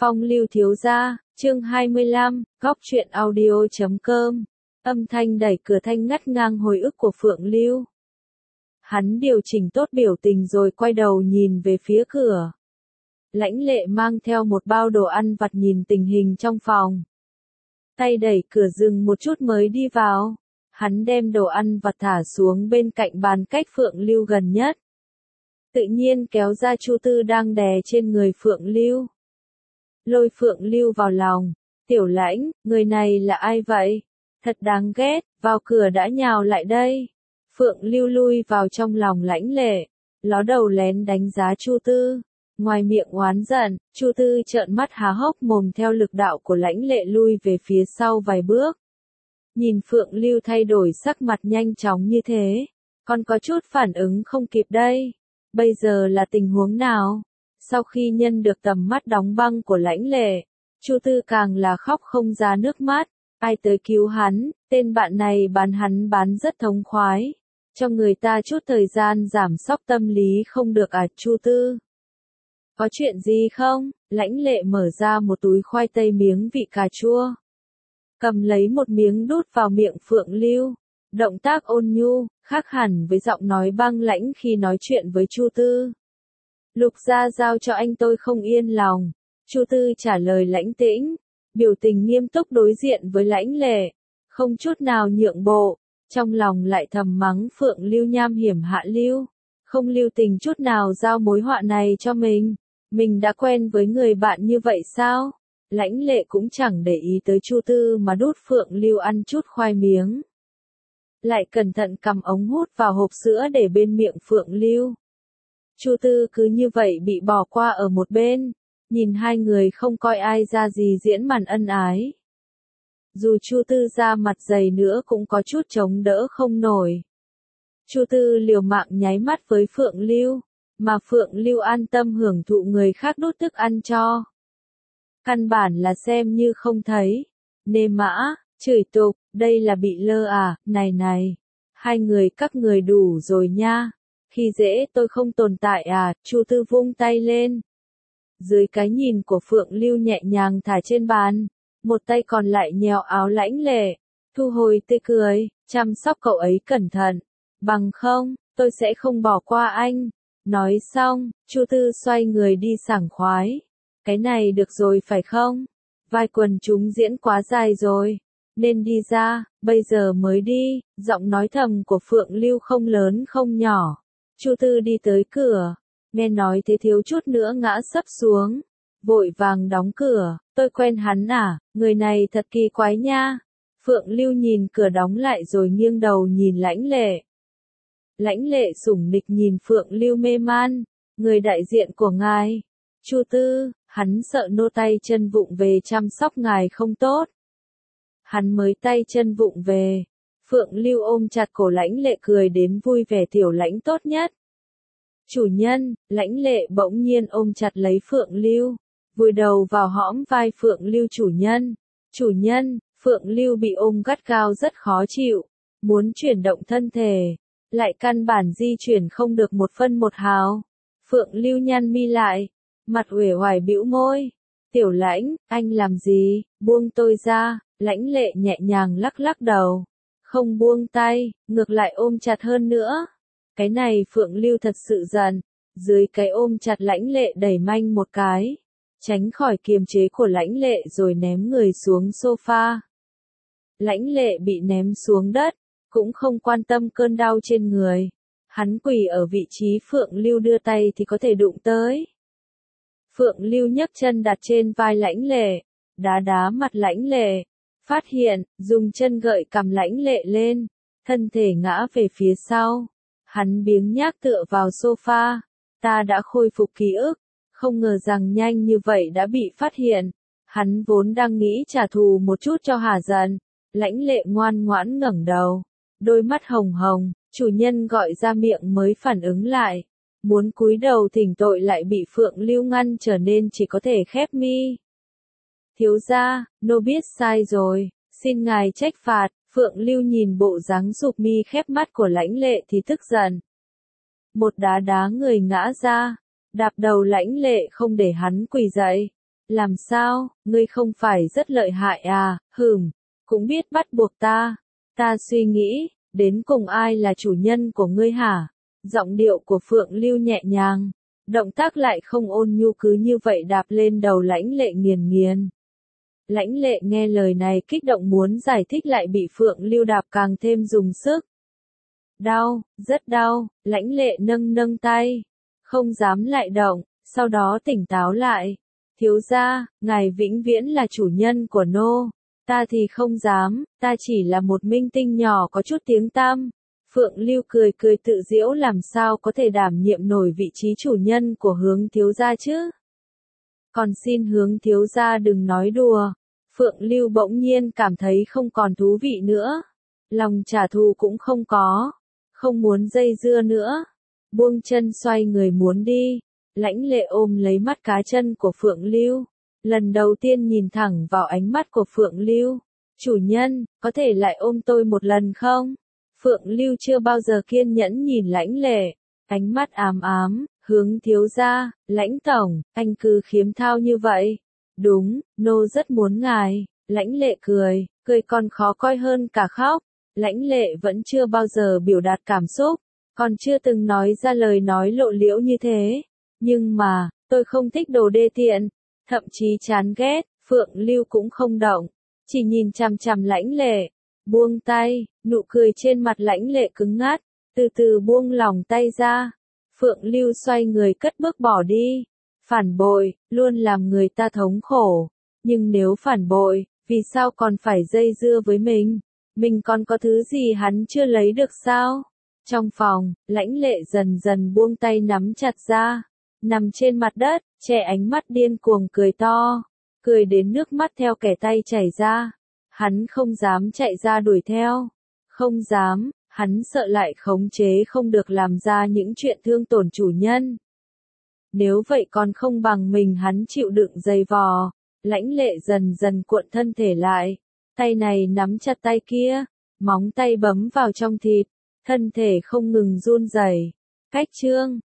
Phong lưu thiếu gia, chương 25, góc truyện audio.com. Âm thanh đẩy cửa thanh ngắt ngang hồi ức của Phượng Lưu. Hắn điều chỉnh tốt biểu tình rồi quay đầu nhìn về phía cửa. Lãnh Lệ mang theo một bao đồ ăn vặt nhìn tình hình trong phòng. Tay đẩy cửa dừng một chút mới đi vào. Hắn đem đồ ăn vặt thả xuống bên cạnh bàn cách Phượng Lưu gần nhất. Tự nhiên kéo ra Chu Tư đang đè trên người Phượng Lưu. Lôi Phượng Lưu vào lòng. Tiểu Lãnh, người này là ai vậy? Thật đáng ghét, vào cửa đã nhào lại đây. Phượng Lưu lui vào trong lòng Lãnh Lệ. Ló đầu lén đánh giá Chu Tư. Ngoài miệng oán giận, Chu Tư trợn mắt há hốc mồm theo lực đạo của Lãnh Lệ lui về phía sau vài bước. Nhìn Phượng Lưu thay đổi sắc mặt nhanh chóng như thế, còn có chút phản ứng không kịp đây. Bây giờ là tình huống nào? Sau khi nhân được tầm mắt đóng băng của Lãnh Lệ, Chu Tư càng là khóc không ra nước mắt. Ai tới cứu hắn, tên bạn này hắn bán rất thống khoái. Cho người ta chút thời gian giảm sóc tâm lý không được à Chu Tư? Có chuyện gì không? Lãnh Lệ mở ra một túi khoai tây miếng vị cà chua. Cầm lấy một miếng đút vào miệng Phượng Lưu. Động tác ôn nhu, khác hẳn với giọng nói băng lãnh khi nói chuyện với Chu Tư. Lục gia giao cho anh tôi không yên lòng. Chu Tư trả lời lãnh tĩnh. Biểu tình nghiêm túc đối diện với Lãnh Lệ. Không chút nào nhượng bộ. Trong lòng lại thầm mắng Phượng Lưu nham hiểm hạ lưu. Không lưu tình chút nào giao mối họa này cho mình. Mình đã quen với người bạn như vậy sao? Lãnh Lệ cũng chẳng để ý tới Chu Tư mà đút Phượng Lưu ăn chút khoai miếng. Lại cẩn thận cầm ống hút vào hộp sữa để bên miệng Phượng Lưu. Chu Tư cứ như vậy bị bỏ qua ở một bên, nhìn hai người không coi ai ra gì diễn màn ân ái. Dù Chu Tư ra mặt dày nữa cũng có chút chống đỡ không nổi. Chu Tư liều mạng nháy mắt với Phượng Lưu, mà Phượng Lưu an tâm hưởng thụ người khác đút thức ăn cho. Căn bản là xem như không thấy. Nê mã, chửi tục, đây là bị lơ à, này. Hai người các người đủ rồi nha. Khi dễ tôi không tồn tại à, Chu Tư vung tay lên. Dưới cái nhìn của Phượng Lưu nhẹ nhàng thả trên bàn. Một tay còn lại nhéo áo Lãnh Lệ. Thu hồi tươi cười, chăm sóc cậu ấy cẩn thận. Bằng không, tôi sẽ không bỏ qua anh. Nói xong, Chu Tư xoay người đi sảng khoái. Cái này được rồi phải không? Vai quần chúng diễn quá dài rồi. Nên đi ra, bây giờ mới đi. Giọng nói thầm của Phượng Lưu không lớn không nhỏ. Chu Tư đi tới cửa. Nghe nói thế thiếu chút nữa ngã sấp xuống. Vội vàng đóng cửa. Tôi quen hắn à, người này thật kỳ quái nha. Phượng Lưu nhìn cửa đóng lại rồi nghiêng đầu nhìn Lãnh Lệ. Lãnh Lệ sủng nịch nhìn Phượng Lưu mê man. Người đại diện của ngài. Chu Tư, hắn sợ nô tay chân vụng về chăm sóc ngài không tốt. Hắn mới tay chân vụng về. Phượng Lưu ôm chặt cổ Lãnh Lệ cười đến vui vẻ tiểu Lãnh tốt nhất. Chủ nhân, Lãnh Lệ bỗng nhiên ôm chặt lấy Phượng Lưu. Vùi đầu vào hõm vai Phượng Lưu chủ nhân. Chủ nhân, Phượng Lưu bị ôm gắt gao rất khó chịu. Muốn chuyển động thân thể. Lại căn bản di chuyển không được một phân một hào. Phượng Lưu nhăn mi lại. Mặt uể oải bĩu môi. Tiểu Lãnh, anh làm gì? Buông tôi ra. Lãnh Lệ nhẹ nhàng lắc lắc đầu. Không buông tay, ngược lại ôm chặt hơn nữa. Cái này Phượng Lưu thật sự giận. Dưới cái ôm chặt Lãnh Lệ đẩy manh một cái. Tránh khỏi kiềm chế của Lãnh Lệ rồi ném người xuống sofa. Lãnh Lệ bị ném xuống đất. Cũng không quan tâm cơn đau trên người. Hắn quỳ ở vị trí Phượng Lưu đưa tay thì có thể đụng tới. Phượng Lưu nhấc chân đặt trên vai Lãnh Lệ, đá mặt Lãnh Lệ, phát hiện, dùng chân gợi cằm Lãnh Lệ lên, thân thể ngã về phía sau. Hắn biếng nhác tựa vào sofa, ta đã khôi phục ký ức, không ngờ rằng nhanh như vậy đã bị phát hiện. Hắn vốn đang nghĩ trả thù một chút cho hả giận. Lãnh Lệ ngoan ngoãn ngẩng đầu, đôi mắt hồng hồng, chủ nhân gọi ra miệng mới phản ứng lại. Muốn cúi đầu thỉnh tội lại bị Phượng Lưu ngăn trở nên chỉ có thể khép mi. Thiếu gia, nô biết sai rồi, xin ngài trách phạt. Phượng Lưu nhìn bộ dáng sụp mi khép mắt của Lãnh Lệ thì tức giận. Một đá người ngã ra, đạp đầu Lãnh Lệ không để hắn quỳ dậy. Làm sao, ngươi không phải rất lợi hại à, cũng biết bắt buộc ta. Ta suy nghĩ, đến cùng ai là chủ nhân của ngươi hả? Giọng điệu của Phượng Lưu nhẹ nhàng, động tác lại không ôn nhu cứ như vậy đạp lên đầu Lãnh Lệ nghiền nghiền. Lãnh Lệ nghe lời này kích động muốn giải thích lại bị Phượng Lưu đạp càng thêm dùng sức. Đau, rất đau, Lãnh Lệ nâng nâng tay, không dám lại động, sau đó tỉnh táo lại. Thiếu gia, ngài vĩnh viễn là chủ nhân của nô. Ta thì không dám, ta chỉ là một minh tinh nhỏ có chút tiếng tăm. Phượng Lưu cười cười tự giễu làm sao có thể đảm nhiệm nổi vị trí chủ nhân của Hướng thiếu gia chứ. Còn xin Hướng thiếu gia đừng nói đùa. Phượng Lưu bỗng nhiên cảm thấy không còn thú vị nữa. Lòng trả thù cũng không có. Không muốn dây dưa nữa. Buông chân xoay người muốn đi. Lãnh Lệ ôm lấy mắt cá chân của Phượng Lưu. Lần đầu tiên nhìn thẳng vào ánh mắt của Phượng Lưu. Chủ nhân, có thể lại ôm tôi một lần không? Phượng Lưu chưa bao giờ kiên nhẫn nhìn Lãnh Lệ. Ánh mắt ám ám, Hướng thiếu gia, Lãnh tổng, anh cứ khiếm thao như vậy. Đúng, nô rất muốn ngài. Lãnh Lệ cười, cười còn khó coi hơn cả khóc. Lãnh Lệ vẫn chưa bao giờ biểu đạt cảm xúc. Còn chưa từng nói ra lời nói lộ liễu như thế. Nhưng mà, tôi không thích đồ đê tiện. Thậm chí chán ghét, Phượng Lưu cũng không động. Chỉ nhìn chằm chằm Lãnh Lệ. Buông tay, nụ cười trên mặt Lãnh Lệ cứng ngắt. Từ từ buông lòng tay ra. Phượng Lưu xoay người cất bước bỏ đi. Phản bội, luôn làm người ta thống khổ. Nhưng nếu phản bội, vì sao còn phải dây dưa với mình? Mình còn có thứ gì hắn chưa lấy được sao? Trong phòng, Lãnh Lệ dần dần buông tay nắm chặt ra. Nằm trên mặt đất, che ánh mắt điên cuồng cười to. Cười đến nước mắt theo kẻ tay chảy ra. Hắn không dám chạy ra đuổi theo. Không dám, hắn sợ lại khống chế không được làm ra những chuyện thương tổn chủ nhân. Nếu vậy còn không bằng mình hắn chịu đựng dày vò. Lãnh Lệ dần dần cuộn thân thể lại. Tay này nắm chặt tay kia. Móng tay bấm vào trong thịt. Thân thể không ngừng run rẩy. Cách chương